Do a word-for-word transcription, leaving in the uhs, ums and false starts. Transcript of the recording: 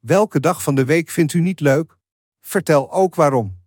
Welke dag van de week vindt u niet leuk? Vertel ook waarom.